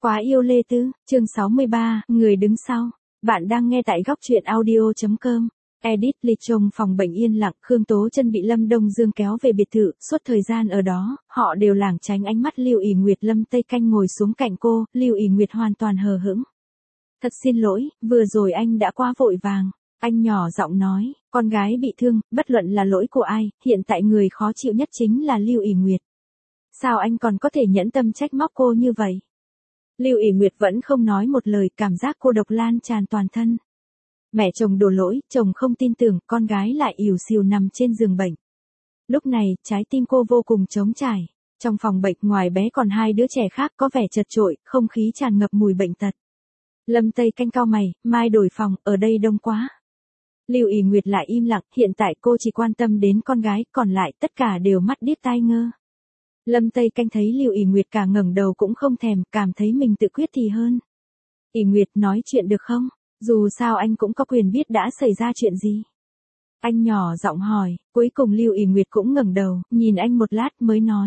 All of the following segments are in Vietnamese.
Quá yêu Lê Tư, chương 63, người đứng sau. Bạn đang nghe tại góc truyện audio.com. Edit lịch trong phòng bệnh yên lặng, Khương Tố Chân bị Lâm Đông Dương kéo về biệt thự, suốt thời gian ở đó, họ đều lảng tránh ánh mắt Lưu ỷ Nguyệt. Lâm Tây Canh ngồi xuống cạnh cô, Lưu ỷ Nguyệt hoàn toàn hờ hững. Thật xin lỗi, vừa rồi anh đã quá vội vàng. Anh nhỏ giọng nói, con gái bị thương, bất luận là lỗi của ai, hiện tại người khó chịu nhất chính là Lưu ỷ Nguyệt. Sao anh còn có thể nhẫn tâm trách móc cô như vậy? Lưu ỷ Nguyệt vẫn không nói một lời, cảm giác cô độc lan tràn toàn thân. Mẹ chồng đổ lỗi, chồng không tin tưởng, con gái lại ỉu xìu nằm trên giường bệnh. Lúc này, trái tim cô vô cùng trống trải. Trong phòng bệnh ngoài bé còn hai đứa trẻ khác có vẻ chật chội, không khí tràn ngập mùi bệnh tật. Lâm Tây Canh cau mày, mai đổi phòng, ở đây đông quá. Lưu ỷ Nguyệt lại im lặng, hiện tại cô chỉ quan tâm đến con gái, còn lại tất cả đều mắt điếc tai ngơ. Lâm Tây Canh thấy Lưu ỷ Nguyệt cả ngẩng đầu cũng không thèm, cảm thấy mình tự quyết thì hơn. ỷ Nguyệt nói chuyện được không? Dù sao anh cũng có quyền biết đã xảy ra chuyện gì. Anh nhỏ giọng hỏi, cuối cùng Lưu ỷ Nguyệt cũng ngẩng đầu, nhìn anh một lát mới nói.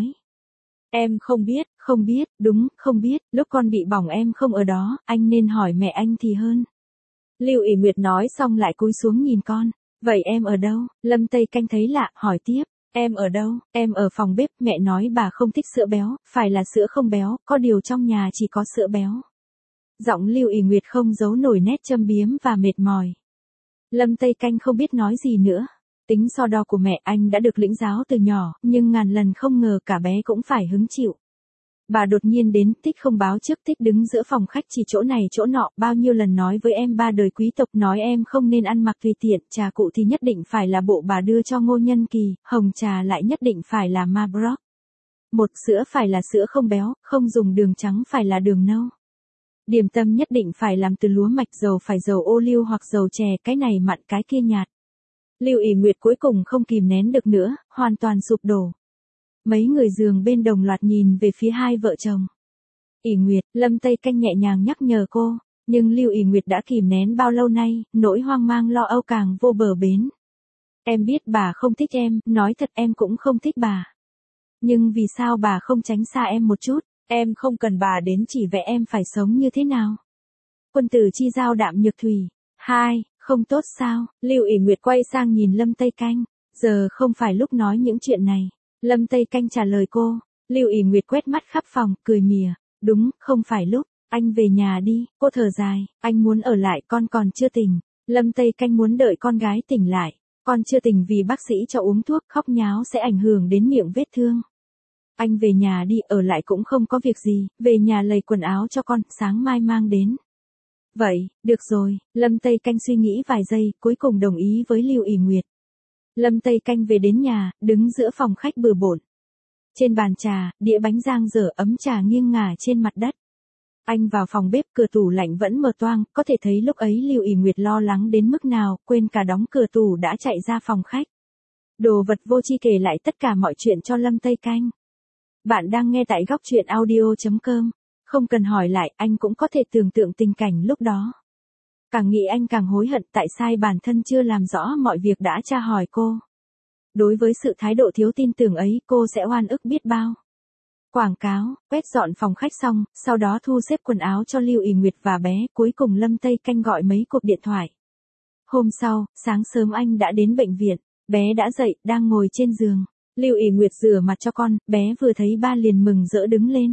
Em không biết, đúng, không biết, lúc con bị bỏng em không ở đó, anh nên hỏi mẹ anh thì hơn. Lưu ỷ Nguyệt nói xong lại cúi xuống nhìn con, vậy em ở đâu? Lâm Tây Canh thấy lạ, hỏi tiếp. Em ở đâu? Em ở phòng bếp, mẹ nói bà không thích sữa béo, phải là sữa không béo, có điều trong nhà chỉ có sữa béo. Giọng Lưu ỷ Nguyệt không giấu nổi nét châm biếm và mệt mỏi. Lâm Tây Canh không biết nói gì nữa. Tính so đo của mẹ anh đã được lĩnh giáo từ nhỏ, nhưng ngàn lần không ngờ cả bé cũng phải hứng chịu. Bà đột nhiên đến, Tích không báo trước, Tích đứng giữa phòng khách chỉ chỗ này chỗ nọ, bao nhiêu lần nói với em ba đời quý tộc, nói em không nên ăn mặc tùy tiện, trà cụ thì nhất định phải là bộ bà đưa cho Ngô Nhân Kỳ, hồng trà lại nhất định phải là Marbrook. Một sữa phải là sữa không béo, không dùng đường trắng phải là đường nâu. Điểm tâm nhất định phải làm từ lúa mạch, dầu phải dầu ô liu hoặc dầu chè, cái này mặn cái kia nhạt. Lưu ỷ Nguyệt cuối cùng không kìm nén được nữa, hoàn toàn sụp đổ. Mấy người giường bên đồng loạt nhìn về phía hai vợ chồng. ỷ Nguyệt, Lâm Tây Canh nhẹ nhàng nhắc nhở cô, nhưng Lưu ỷ Nguyệt đã kìm nén bao lâu nay, nỗi hoang mang lo âu càng vô bờ bến. Em biết bà không thích em, nói thật em cũng không thích bà. Nhưng vì sao bà không tránh xa em một chút, em không cần bà đến chỉ vẽ em phải sống như thế nào. Quân tử chi giao đạm nhược thủy. Không tốt sao? Lưu ỷ Nguyệt quay sang nhìn Lâm Tây Canh, giờ không phải lúc nói những chuyện này. Lâm Tây Canh trả lời cô. Lưu ỷ Nguyệt quét mắt khắp phòng, cười mỉa, đúng, không phải lúc, anh về nhà đi. Cô thở dài, anh muốn ở lại, con còn chưa tỉnh. Lâm Tây Canh muốn đợi con gái tỉnh lại, con chưa tỉnh vì bác sĩ cho uống thuốc, khóc nháo sẽ ảnh hưởng đến miệng vết thương. Anh về nhà đi, ở lại cũng không có việc gì, về nhà lầy quần áo cho con, sáng mai mang đến. Vậy, được rồi, Lâm Tây Canh suy nghĩ vài giây, cuối cùng đồng ý với Lưu ỷ Nguyệt. Lâm Tây Canh về đến nhà, đứng giữa phòng khách bừa bộn. Trên bàn trà, đĩa bánh rang dở, ấm trà nghiêng ngả trên mặt đất. Anh vào phòng bếp, cửa tủ lạnh vẫn mở toang, có thể thấy lúc ấy Lưu ỷ Nguyệt lo lắng đến mức nào, quên cả đóng cửa tủ đã chạy ra phòng khách. Đồ vật vô tri kể lại tất cả mọi chuyện cho Lâm Tây Canh. Bạn đang nghe tại góc truyện audio.com. Không cần hỏi lại, anh cũng có thể tưởng tượng tình cảnh lúc đó. Càng nghĩ anh càng hối hận tại sai bản thân chưa làm rõ mọi việc đã tra hỏi cô. Đối với sự thái độ thiếu tin tưởng ấy, cô sẽ oan ức biết bao. Quảng cáo, quét dọn phòng khách xong, sau đó thu xếp quần áo cho Lưu ỷ Nguyệt và bé, cuối cùng Lâm Tây Canh gọi mấy cuộc điện thoại. Hôm sau, sáng sớm anh đã đến bệnh viện, bé đã dậy, đang ngồi trên giường. Lưu ỷ Nguyệt rửa mặt cho con, bé vừa thấy ba liền mừng rỡ đứng lên.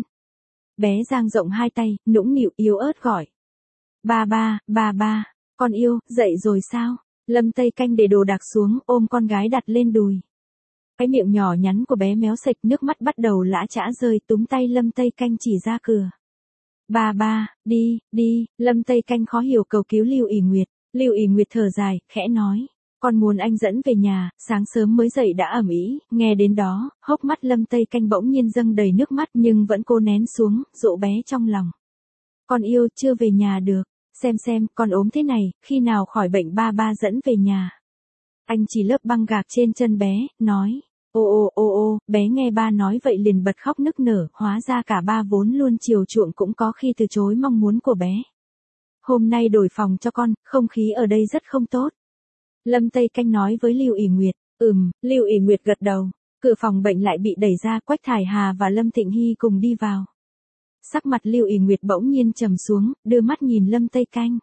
Bé dang rộng hai tay, nũng nịu yếu ớt gọi. Ba, con yêu, dậy rồi sao? Lâm Tây Canh để đồ đạc xuống, ôm con gái đặt lên đùi. Cái miệng nhỏ nhắn của bé méo sạch, nước mắt bắt đầu lã chã rơi, túm tay Lâm Tây Canh chỉ ra cửa. Ba, đi, Lâm Tây Canh khó hiểu cầu cứu Lưu ỷ Nguyệt. Lưu ỷ Nguyệt thở dài, khẽ nói. Con muốn anh dẫn về nhà, sáng sớm mới dậy đã ầm ĩ. Nghe đến đó, hốc mắt Lâm Tây Canh bỗng nhiên dâng đầy nước mắt nhưng vẫn cố nén xuống, dỗ bé trong lòng. Con yêu, chưa về nhà được, xem, con ốm thế này, khi nào khỏi bệnh ba dẫn về nhà. Anh chỉ lớp băng gạc trên chân bé, nói, ô, bé nghe ba nói vậy liền bật khóc nức nở, hóa ra cả ba vốn luôn chiều chuộng cũng có khi từ chối mong muốn của bé. Hôm nay đổi phòng cho con, không khí ở đây rất không tốt. Lâm Tây Canh nói với Lưu ỷ Nguyệt. Lưu ỷ Nguyệt gật đầu. Cửa phòng bệnh lại bị đẩy ra, Quách Thải Hà và Lâm Thịnh Hy cùng đi vào. Sắc mặt Lưu ỷ Nguyệt bỗng nhiên trầm xuống, đưa mắt nhìn Lâm Tây Canh.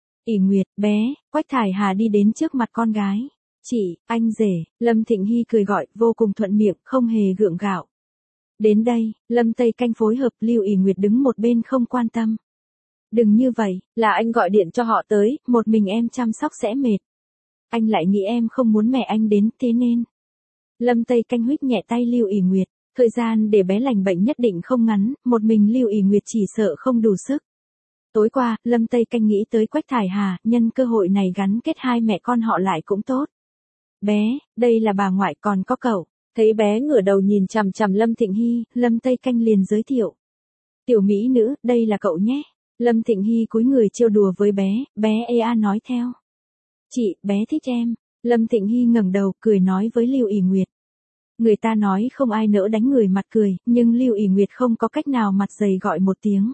ỷ Nguyệt, bé, Quách Thải Hà đi đến trước mặt con gái. Chị, anh rể, Lâm Thịnh Hy cười gọi, vô cùng thuận miệng, không hề gượng gạo. Đến đây, Lâm Tây Canh phối hợp, Lưu ỷ Nguyệt đứng một bên không quan tâm. Đừng như vậy, là anh gọi điện cho họ tới, một mình em chăm sóc sẽ mệt. Anh lại nghĩ em không muốn mẹ anh đến, thế nên. Lâm Tây Canh huých nhẹ tay Lưu ỷ Nguyệt, thời gian để bé lành bệnh nhất định không ngắn, một mình Lưu ỷ Nguyệt chỉ sợ không đủ sức. Tối qua, Lâm Tây Canh nghĩ tới Quách Thải Hà, nhân cơ hội này gắn kết hai mẹ con họ lại cũng tốt. Bé, đây là bà ngoại, còn có cậu. Thấy bé ngửa đầu nhìn chằm chằm Lâm Thịnh Hy, Lâm Tây Canh liền giới thiệu. Tiểu mỹ nữ, đây là cậu nhé. Lâm Thịnh Hy cúi người trêu đùa với bé ea nói theo. Chị, bé thích em. Lâm Thịnh Hy ngẩng đầu, cười nói với Lưu ỷ Nguyệt. Người ta nói không ai nỡ đánh người mặt cười, nhưng Lưu ỷ Nguyệt không có cách nào mặt dày gọi một tiếng.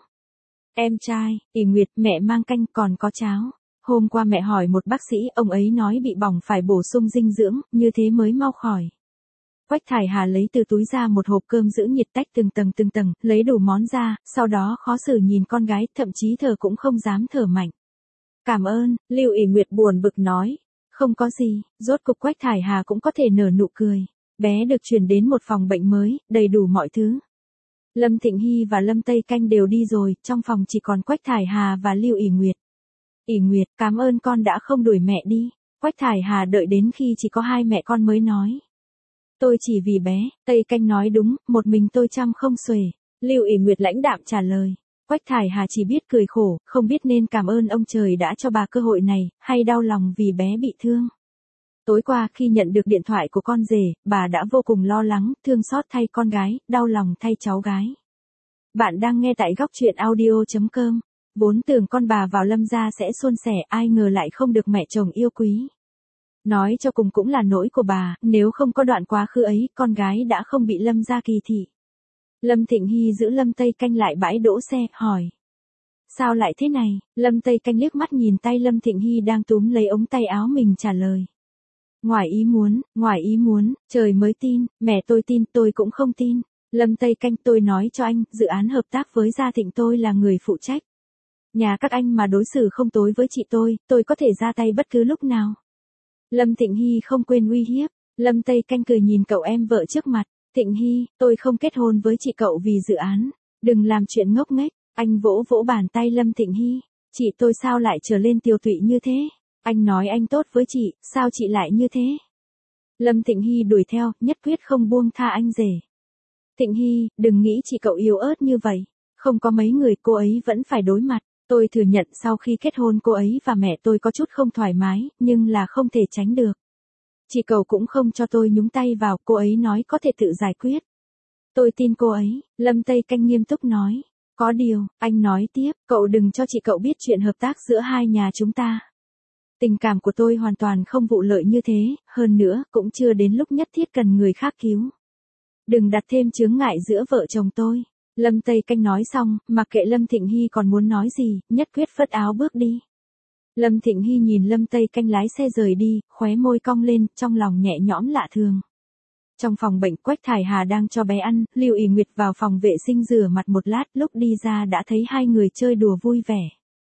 Em trai, ỷ Nguyệt, mẹ mang canh còn có cháo. Hôm qua mẹ hỏi một bác sĩ, ông ấy nói bị bỏng phải bổ sung dinh dưỡng, như thế mới mau khỏi. Quách Thải Hà lấy từ túi ra một hộp cơm giữ nhiệt tách từng tầng, lấy đủ món ra, sau đó khó xử nhìn con gái, thậm chí thở cũng không dám thở mạnh. Cảm ơn, Lưu ỷ Nguyệt buồn bực nói. Không có gì, rốt cục Quách Thải Hà cũng có thể nở nụ cười. Bé được chuyển đến một phòng bệnh mới, đầy đủ mọi thứ. Lâm Thịnh Hy và Lâm Tây Canh đều đi rồi, trong phòng chỉ còn Quách Thải Hà và Lưu ỷ Nguyệt. ỷ Nguyệt, cảm ơn con đã không đuổi mẹ đi. Quách Thải Hà đợi đến khi chỉ có hai mẹ con mới nói. Tôi chỉ vì bé, Tây Canh nói đúng, một mình tôi chăm không xuể. Lưu ỷ Nguyệt lãnh đạm trả lời. Quách Thải Hà chỉ biết cười khổ, không biết nên cảm ơn ông trời đã cho bà cơ hội này, hay đau lòng vì bé bị thương. Tối qua khi nhận được điện thoại của con rể, bà đã vô cùng lo lắng, thương xót thay con gái, đau lòng thay cháu gái. Bạn đang nghe tại góc truyện audio.com. Vốn tưởng con bà vào Lâm gia sẽ suôn sẻ, ai ngờ lại không được mẹ chồng yêu quý. Nói cho cùng cũng là lỗi của bà, nếu không có đoạn quá khứ ấy, con gái đã không bị Lâm gia kỳ thị. Lâm Thịnh Hy giữ Lâm Tây Canh lại bãi đỗ xe, hỏi. Sao lại thế này? Lâm Tây Canh liếc mắt nhìn tay Lâm Thịnh Hy đang túm lấy ống tay áo mình trả lời. Ngoài ý muốn, trời mới tin, mẹ tôi tin, tôi cũng không tin. Lâm Tây Canh, tôi nói cho anh, dự án hợp tác với Gia Thịnh tôi là người phụ trách. Nhà các anh mà đối xử không tối với chị tôi có thể ra tay bất cứ lúc nào. Lâm Thịnh Hy không quên uy hiếp. Lâm Tây Canh cười nhìn cậu em vợ trước mặt. Thịnh Hy, tôi không kết hôn với chị cậu vì dự án. Đừng làm chuyện ngốc nghếch. Anh vỗ vỗ bàn tay Lâm Thịnh Hy. Chị tôi sao lại trở lên tiều tụy như thế? Anh nói anh tốt với chị, sao chị lại như thế? Lâm Thịnh Hy đuổi theo, nhất quyết không buông tha anh rể. Thịnh Hy, đừng nghĩ chị cậu yếu ớt như vậy. Không có mấy người cô ấy vẫn phải đối mặt. Tôi thừa nhận sau khi kết hôn cô ấy và mẹ tôi có chút không thoải mái, nhưng là không thể tránh được. Chị cậu cũng không cho tôi nhúng tay vào, cô ấy nói có thể tự giải quyết. Tôi tin cô ấy, Lâm Tây Canh nghiêm túc nói. Có điều, anh nói tiếp, cậu đừng cho chị cậu biết chuyện hợp tác giữa hai nhà chúng ta. Tình cảm của tôi hoàn toàn không vụ lợi như thế, hơn nữa, cũng chưa đến lúc nhất thiết cần người khác cứu. Đừng đặt thêm chướng ngại giữa vợ chồng tôi. Lâm Tây Canh nói xong, mặc kệ Lâm Thịnh Hy còn muốn nói gì, nhất quyết phất áo bước đi. Lâm Thịnh Hy nhìn Lâm Tây Canh lái xe rời đi, khóe môi cong lên, trong lòng nhẹ nhõm lạ thường. Trong phòng bệnh, Quách Thải Hà đang cho bé ăn, Lưu ỷ Nguyệt vào phòng vệ sinh rửa mặt một lát, lúc đi ra đã thấy hai người chơi đùa vui vẻ.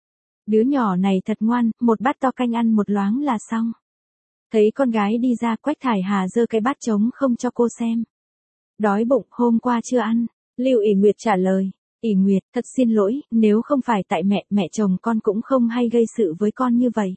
Đứa nhỏ này thật ngoan, một bát to canh ăn một loáng là xong. Thấy con gái đi ra, Quách Thải Hà giơ cái bát trống không cho cô xem. Đói bụng, hôm qua chưa ăn. Lưu ỷ Nguyệt trả lời. ỷ Nguyệt, thật xin lỗi, nếu không phải tại mẹ chồng con cũng không hay gây sự với con như vậy.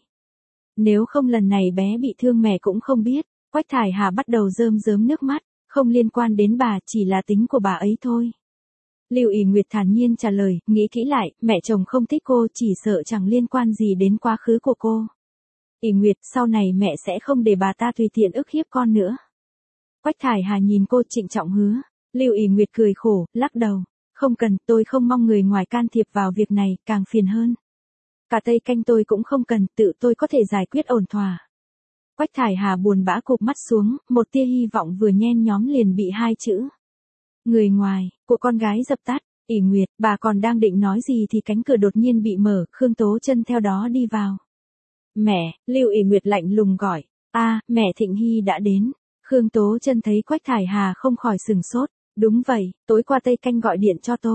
Nếu không lần này bé bị thương mẹ cũng không biết. Quách Thải Hà bắt đầu rơm rớm nước mắt, không liên quan đến bà, chỉ là tính của bà ấy thôi. Lưu ỷ Nguyệt thản nhiên trả lời, nghĩ kỹ lại, mẹ chồng không thích cô chỉ sợ chẳng liên quan gì đến quá khứ của cô. ỷ Nguyệt, sau này mẹ sẽ không để bà ta tùy tiện ức hiếp con nữa. Quách Thải Hà nhìn cô trịnh trọng hứa. Lưu ỷ Nguyệt cười khổ, lắc đầu. Không cần, tôi không mong người ngoài can thiệp vào việc này, càng phiền hơn. Cả Tây Canh tôi cũng không cần, tự tôi có thể giải quyết ổn thỏa. Quách Thải Hà buồn bã cụp mắt xuống, một tia hy vọng vừa nhen nhóm liền bị hai chữ. Người ngoài, của con gái dập tắt. ỷ Nguyệt, bà còn đang định nói gì thì cánh cửa đột nhiên bị mở, Khương Tố Chân theo đó đi vào. Mẹ, Lưu ỷ Nguyệt lạnh lùng gọi. Mẹ Thịnh Hy đã đến. Khương Tố Chân thấy Quách Thải Hà không khỏi sừng sốt. Đúng vậy, tối qua Tây Canh gọi điện cho tôi.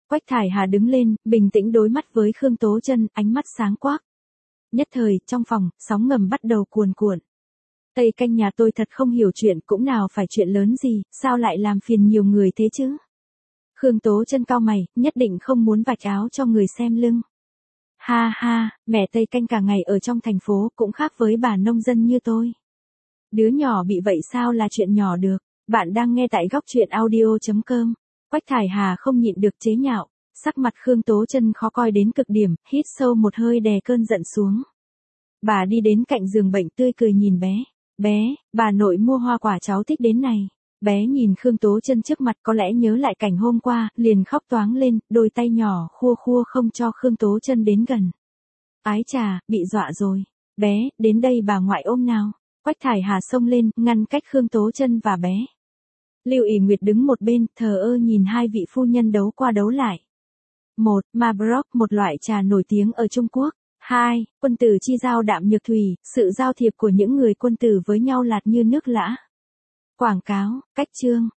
Quách Thải Hà đứng lên, bình tĩnh đối mắt với Khương Tố Chân, ánh mắt sáng quắc. Nhất thời, trong phòng, sóng ngầm bắt đầu cuồn cuộn. Tây canh nhà tôi thật không hiểu chuyện, cũng nào phải chuyện lớn gì, sao lại làm phiền nhiều người thế chứ? Khương Tố Chân cau mày, nhất định không muốn vạch áo cho người xem lưng. Ha ha, mẹ Tây canh cả ngày ở trong thành phố cũng khác với bà nông dân như tôi. Đứa nhỏ bị vậy sao là chuyện nhỏ được. Bạn đang nghe tại góc truyện audio.com. Quách Thải Hà không nhịn được chế nhạo. Sắc mặt Khương Tố Chân khó coi đến cực điểm, hít sâu một hơi đè cơn giận xuống. Bà đi đến cạnh giường bệnh tươi cười nhìn bé. Bé, bà nội mua hoa quả cháu thích đến này. Bé nhìn Khương Tố Chân trước mặt có lẽ nhớ lại cảnh hôm qua, liền khóc toáng lên, đôi tay nhỏ khua khua không cho Khương Tố Chân đến gần. Ái chà, bị dọa rồi. Bé, đến đây bà ngoại ôm nào. Quách Thải Hà xông lên, ngăn cách Khương Tố Chân và bé. Lưu ỷ Nguyệt đứng một bên, thờ ơ nhìn hai vị phu nhân đấu qua đấu lại. 1. Mabrock, một loại trà nổi tiếng ở Trung Quốc. 2. Quân tử chi giao đạm nhược thủy, sự giao thiệp của những người quân tử với nhau lạt như nước lã. Quảng cáo, cách chương.